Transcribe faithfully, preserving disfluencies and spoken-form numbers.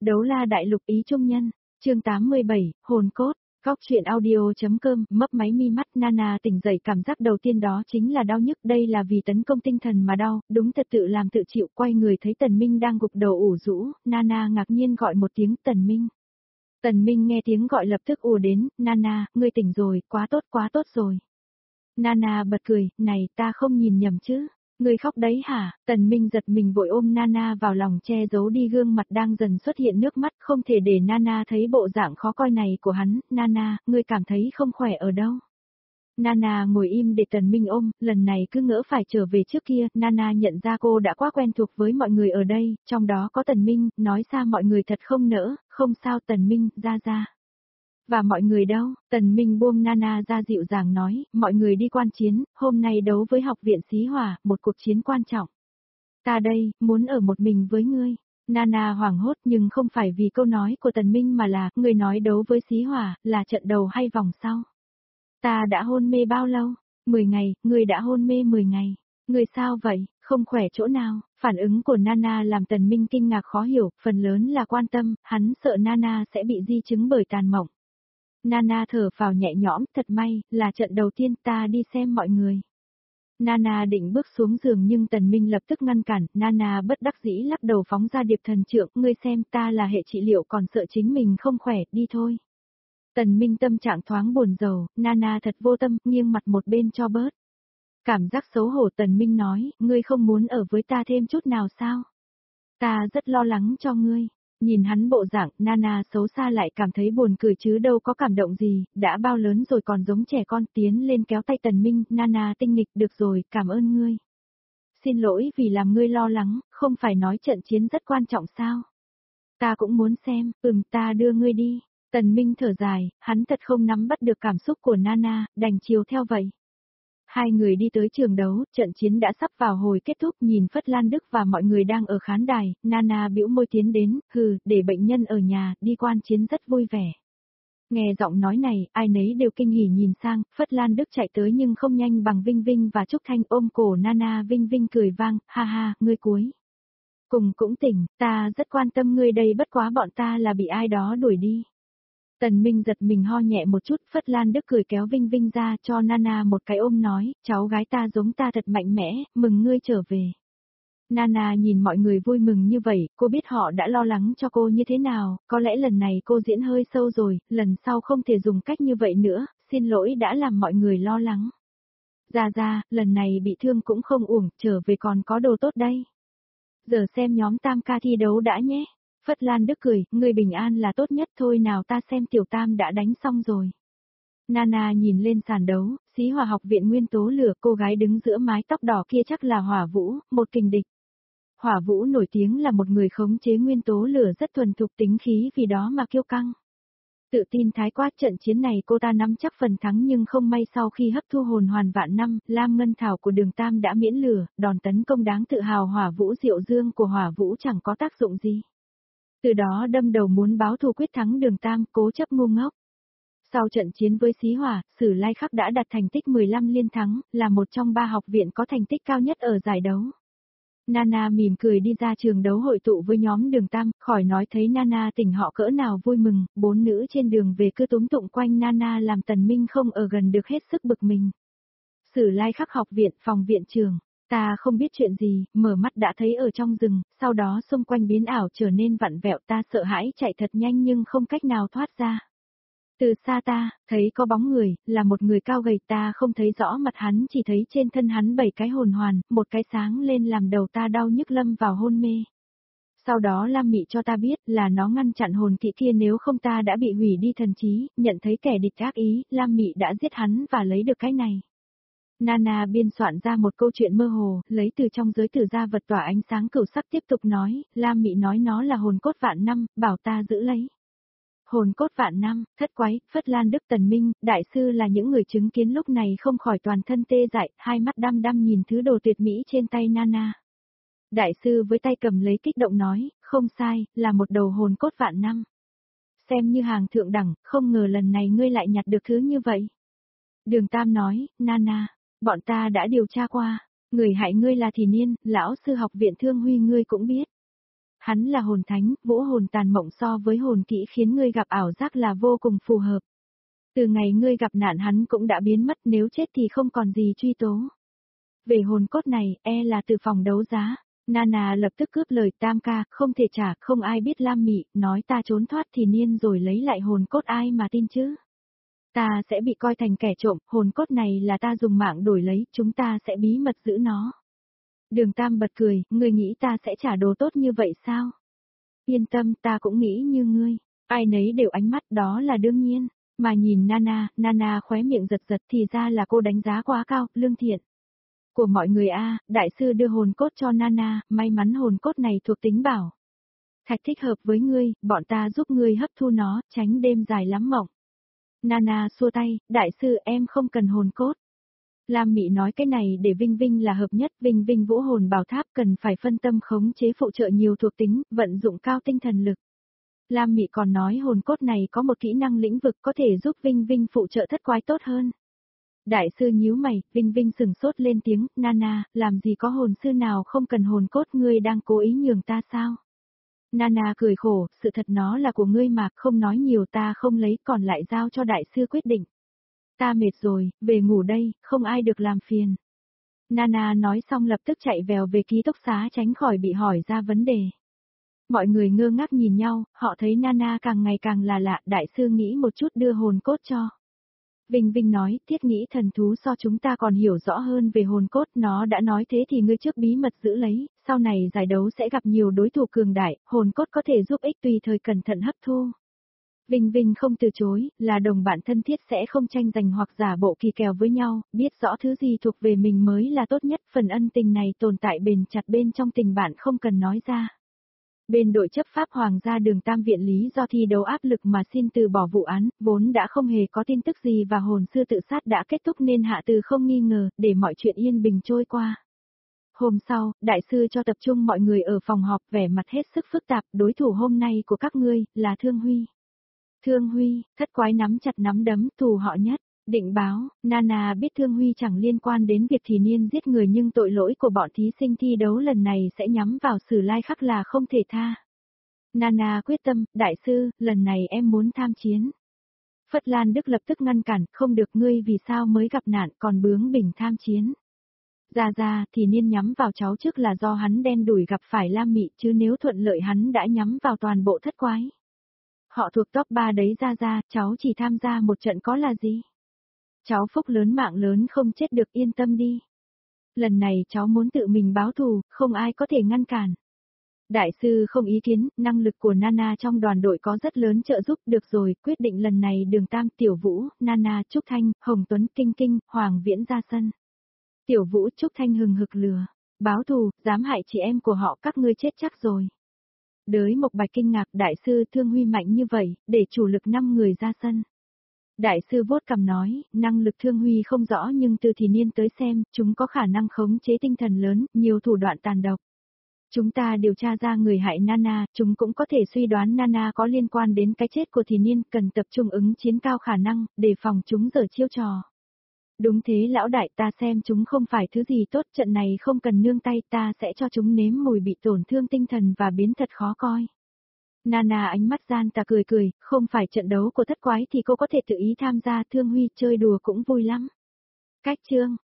Đấu la đại lục ý trung nhân, chương tám mươi bảy, hồn cốt, góc truyện audio.com, mấp máy mi mắt Nana tỉnh dậy cảm giác đầu tiên đó chính là đau nhức, đây là vì tấn công tinh thần mà đau, đúng thật tự làm tự chịu, quay người thấy Tần Minh đang gục đầu ủ rũ, Nana ngạc nhiên gọi một tiếng Tần Minh. Tần Minh nghe tiếng gọi lập tức ùa đến, Nana, ngươi tỉnh rồi, quá tốt quá tốt rồi. Nana bật cười, này ta không nhìn nhầm chứ. Ngươi khóc đấy hả? Tần Minh giật mình vội ôm Nana vào lòng che giấu đi gương mặt đang dần xuất hiện nước mắt, không thể để Nana thấy bộ dạng khó coi này của hắn. Nana, ngươi cảm thấy không khỏe ở đâu? Nana ngồi im để Tần Minh ôm, lần này cứ ngỡ phải trở về trước kia. Nana nhận ra cô đã quá quen thuộc với mọi người ở đây, trong đó có Tần Minh, nói xa mọi người thật không nỡ, không sao Tần Minh, ra ra. Và mọi người đâu? Tần Minh buông Nana ra dịu dàng nói, mọi người đi quan chiến, hôm nay đấu với học viện Xí Hỏa, một cuộc chiến quan trọng. Ta đây, muốn ở một mình với ngươi. Nana hoảng hốt nhưng không phải vì câu nói của Tần Minh mà là, ngươi nói đấu với Xí Hỏa, là trận đầu hay vòng sau? Ta đã hôn mê bao lâu? mười ngày, ngươi đã hôn mê mười ngày. Ngươi sao vậy, không khỏe chỗ nào? Phản ứng của Nana làm Tần Minh kinh ngạc khó hiểu, phần lớn là quan tâm, hắn sợ Nana sẽ bị di chứng bởi tàn mộng. Nana thở phào nhẹ nhõm, thật may, là trận đầu tiên ta đi xem mọi người. Nana định bước xuống giường nhưng Tần Minh lập tức ngăn cản, Nana bất đắc dĩ lắc đầu phóng ra điệp thần trượng, ngươi xem ta là hệ trị liệu còn sợ chính mình không khỏe, đi thôi. Tần Minh tâm trạng thoáng buồn rầu, Nana thật vô tâm, nghiêng mặt một bên cho bớt. Cảm giác xấu hổ Tần Minh nói, ngươi không muốn ở với ta thêm chút nào sao? Ta rất lo lắng cho ngươi. Nhìn hắn bộ dạng, Nana xấu xa lại cảm thấy buồn cười chứ đâu có cảm động gì, đã bao lớn rồi còn giống trẻ con, tiến lên kéo tay Tần Minh, Nana tinh nghịch, được rồi, cảm ơn ngươi. Xin lỗi vì làm ngươi lo lắng, không phải nói trận chiến rất quan trọng sao? Ta cũng muốn xem, ừm ta đưa ngươi đi. Tần Minh thở dài, hắn thật không nắm bắt được cảm xúc của Nana, đành chiều theo vậy. Hai người đi tới trường đấu, trận chiến đã sắp vào hồi kết thúc, nhìn Phất Lan Đức và mọi người đang ở khán đài, Nana bĩu môi tiến đến, hừ, để bệnh nhân ở nhà, đi quan chiến rất vui vẻ. Nghe giọng nói này, ai nấy đều kinh hỉ nhìn sang, Phất Lan Đức chạy tới nhưng không nhanh bằng Vinh Vinh và Trúc Thanh ôm cổ Nana. Vinh Vinh cười vang, ha ha, ngươi cuối cùng cũng tỉnh, ta rất quan tâm ngươi đây, bất quá bọn ta là bị ai đó đuổi đi. Tần Minh giật mình ho nhẹ một chút, Phất Lan Đức cười kéo Vinh Vinh ra cho Nana một cái ôm nói, cháu gái ta giống ta thật mạnh mẽ, mừng ngươi trở về. Nana nhìn mọi người vui mừng như vậy, cô biết họ đã lo lắng cho cô như thế nào, có lẽ lần này cô diễn hơi sâu rồi, lần sau không thể dùng cách như vậy nữa, xin lỗi đã làm mọi người lo lắng. Ra ra, lần này bị thương cũng không uổng, trở về còn có đồ tốt đây. Giờ xem nhóm Tam ca thi đấu đã nhé. Phất Lan Đức cười, người bình an là tốt nhất thôi nào, ta xem Tiểu Tam đã đánh xong rồi. Nana nhìn lên sàn đấu, Xí Hỏa học viện nguyên tố lửa, cô gái đứng giữa mái tóc đỏ kia chắc là Hỏa Vũ, một kình địch. Hỏa Vũ nổi tiếng là một người khống chế nguyên tố lửa rất thuần thục, tính khí vì đó mà kiêu căng. Tự tin thái quá, trận chiến này cô ta nắm chắc phần thắng nhưng không may sau khi hấp thu hồn hoàn vạn năm, Lam Ngân Thảo của Đường Tam đã miễn lửa, đòn tấn công đáng tự hào Hỏa Vũ Diệu Dương của Hỏa Vũ chẳng có tác dụng gì. Từ đó đâm đầu muốn báo thù quyết thắng Đường Tam, cố chấp ngu ngốc. Sau trận chiến với Xí Hỏa, Sử Lai Khắc đã đạt thành tích mười lăm liên thắng, là một trong ba học viện có thành tích cao nhất ở giải đấu. Nana mỉm cười đi ra trường đấu hội tụ với nhóm Đường Tam, khỏi nói thấy Nana tỉnh họ cỡ nào vui mừng, bốn nữ trên đường về cứ túm tụng quanh Nana làm Tần Minh không ở gần được hết sức bực mình. Sử Lai Khắc học viện, phòng viện trường. Ta không biết chuyện gì, mở mắt đã thấy ở trong rừng, sau đó xung quanh biến ảo trở nên vặn vẹo, ta sợ hãi chạy thật nhanh nhưng không cách nào thoát ra. Từ xa ta, thấy có bóng người, là một người cao gầy, ta không thấy rõ mặt hắn, chỉ thấy trên thân hắn bảy cái hồn hoàn, một cái sáng lên làm đầu ta đau nhức lâm vào hôn mê. Sau đó Lam Mị cho ta biết là nó ngăn chặn hồn kỵ kia, nếu không ta đã bị hủy đi thần trí, nhận thấy kẻ địch ác ý, Lam Mị đã giết hắn và lấy được cái này. Nana biên soạn ra một câu chuyện mơ hồ, lấy từ trong giới tử ra vật tỏa ánh sáng cửu sắc, tiếp tục nói, Lam Mị nói nó là hồn cốt vạn năm, bảo ta giữ lấy. Hồn cốt vạn năm, thất quái, Phất Lan Đức, Tần Minh, đại sư là những người chứng kiến lúc này không khỏi toàn thân tê dại, hai mắt đăm đăm nhìn thứ đồ tuyệt mỹ trên tay Nana. Đại sư với tay cầm lấy kích động nói, không sai, là một đầu hồn cốt vạn năm. Xem như hàng thượng đẳng, không ngờ lần này ngươi lại nhặt được thứ như vậy. Đường Tam nói, Nana, bọn ta đã điều tra qua, người hại ngươi là Thì Niên, lão sư học viện Thương Huy ngươi cũng biết. hắn là hồn thánh, vũ hồn tàn mộng so với hồn kỹ khiến ngươi gặp ảo giác là vô cùng phù hợp. Từ ngày ngươi gặp nạn hắn cũng đã biến mất, nếu chết thì không còn gì truy tố. Về hồn cốt này, e là từ phòng đấu giá. Nana lập tức cướp lời, tam ca, không thể trả, không ai biết Lam Mị, nói ta trốn thoát thì niên rồi lấy lại hồn cốt ai mà tin chứ. Ta sẽ bị coi thành kẻ trộm, hồn cốt này là ta dùng mạng đổi lấy, chúng ta sẽ bí mật giữ nó. Đường Tam bật cười, ngươi nghĩ ta sẽ trả đồ tốt như vậy sao? Yên tâm, ta cũng nghĩ như ngươi. Ai nấy đều ánh mắt, đó là đương nhiên. Mà nhìn Nana, Nana khóe miệng giật giật thì ra là cô đánh giá quá cao, lương thiện. Của mọi người a, đại sư đưa hồn cốt cho Nana, may mắn hồn cốt này thuộc tính bảo. Thạch thích hợp với ngươi, bọn ta giúp ngươi hấp thu nó, tránh đêm dài lắm mộng. Nana xua tay, đại sư em không cần hồn cốt. Lam Mị nói cái này để Vinh Vinh là hợp nhất, Vinh Vinh vũ hồn bảo tháp cần phải phân tâm khống chế phụ trợ nhiều thuộc tính, vận dụng cao tinh thần lực. Lam Mị còn nói hồn cốt này có một kỹ năng lĩnh vực có thể giúp Vinh Vinh phụ trợ thất quái tốt hơn. Đại sư nhíu mày, Vinh Vinh sừng sốt lên tiếng, Nana, làm gì có hồn sư nào không cần hồn cốt, ngươi đang cố ý nhường ta sao? Nana cười khổ, sự thật nó là của ngươi mà, không nói nhiều ta không lấy còn lại giao cho đại sư quyết định. Ta mệt rồi, về ngủ đây, không ai được làm phiền. Nana nói xong lập tức chạy vèo về ký túc xá tránh khỏi bị hỏi ra vấn đề. Mọi người ngơ ngác nhìn nhau, họ thấy Nana càng ngày càng là lạ, đại sư nghĩ một chút đưa hồn cốt cho. Vinh Vinh nói, thiết nghĩ thần thú so chúng ta còn hiểu rõ hơn về hồn cốt, nó đã nói thế thì ngươi trước bí mật giữ lấy, sau này giải đấu sẽ gặp nhiều đối thủ cường đại, hồn cốt có thể giúp ích tùy thời cẩn thận hấp thu. Vinh Vinh không từ chối, là đồng bạn thân thiết sẽ không tranh giành hoặc giả bộ kỳ kèo với nhau, biết rõ thứ gì thuộc về mình mới là tốt nhất, phần ân tình này tồn tại bền chặt bên trong tình bạn không cần nói ra. Bên đội chấp pháp Hoàng gia Đường Tam viện lý do thi đấu áp lực mà xin từ bỏ vụ án, vốn đã không hề có tin tức gì và hồn sư tự sát đã kết thúc nên hạ từ không nghi ngờ, để mọi chuyện yên bình trôi qua. Hôm sau, đại sư cho tập trung mọi người ở phòng họp, vẻ mặt hết sức phức tạp, đối thủ hôm nay của các ngươi, là Thương Huy. Thương Huy, thất quái nắm chặt nắm đấm, thù họ nhất. Định báo, Nana biết Thương Huy chẳng liên quan đến việc Thì Niên giết người nhưng tội lỗi của bọn thí sinh thi đấu lần này sẽ nhắm vào Sử Lai Khắc là không thể tha. Nana quyết tâm, đại sư, lần này em muốn tham chiến. Phất Lan Đức lập tức ngăn cản, không được, ngươi vì sao mới gặp nạn còn bướng bỉnh tham chiến. Ra ra, Thì Niên nhắm vào cháu trước là do hắn đen đủi gặp phải Lam Mị chứ nếu thuận lợi hắn đã nhắm vào toàn bộ thất quái. Họ thuộc top ba đấy ra ra, cháu chỉ tham gia một trận có là gì? Cháu phúc lớn mạng lớn không chết được, yên tâm đi. Lần này cháu muốn tự mình báo thù, không ai có thể ngăn cản. Đại sư không ý kiến, năng lực của Nana trong đoàn đội có rất lớn trợ giúp, được rồi, quyết định lần này Đường Tam, Tiểu Vũ, Nana, Trúc Thanh, Hồng Tuấn, Kinh Kinh, Hoàng Viễn ra sân. Tiểu Vũ, Trúc Thanh hừng hực lừa, báo thù, dám hại chị em của họ các ngươi chết chắc rồi. Đới Mộc Bạch kinh ngạc, đại sư Thương Huy mạnh như vậy, để chủ lực năm người ra sân. Đại sư vuốt cằm nói, năng lực Thương Huy không rõ nhưng từ Thì Niên tới xem, chúng có khả năng khống chế tinh thần lớn, nhiều thủ đoạn tàn độc. Chúng ta điều tra ra người hại Nana, chúng cũng có thể suy đoán Nana có liên quan đến cái chết của Thì Niên, cần tập trung ứng chiến cao khả năng, để phòng chúng giở chiêu trò. Đúng thế lão đại, ta xem chúng không phải thứ gì tốt, trận này không cần nương tay, ta sẽ cho chúng nếm mùi bị tổn thương tinh thần và biến thật khó coi. Nana ánh mắt gian tà cười cười, không phải trận đấu của thất quái thì cô có thể tự ý tham gia, Thương Huy chơi đùa cũng vui lắm. Cách chương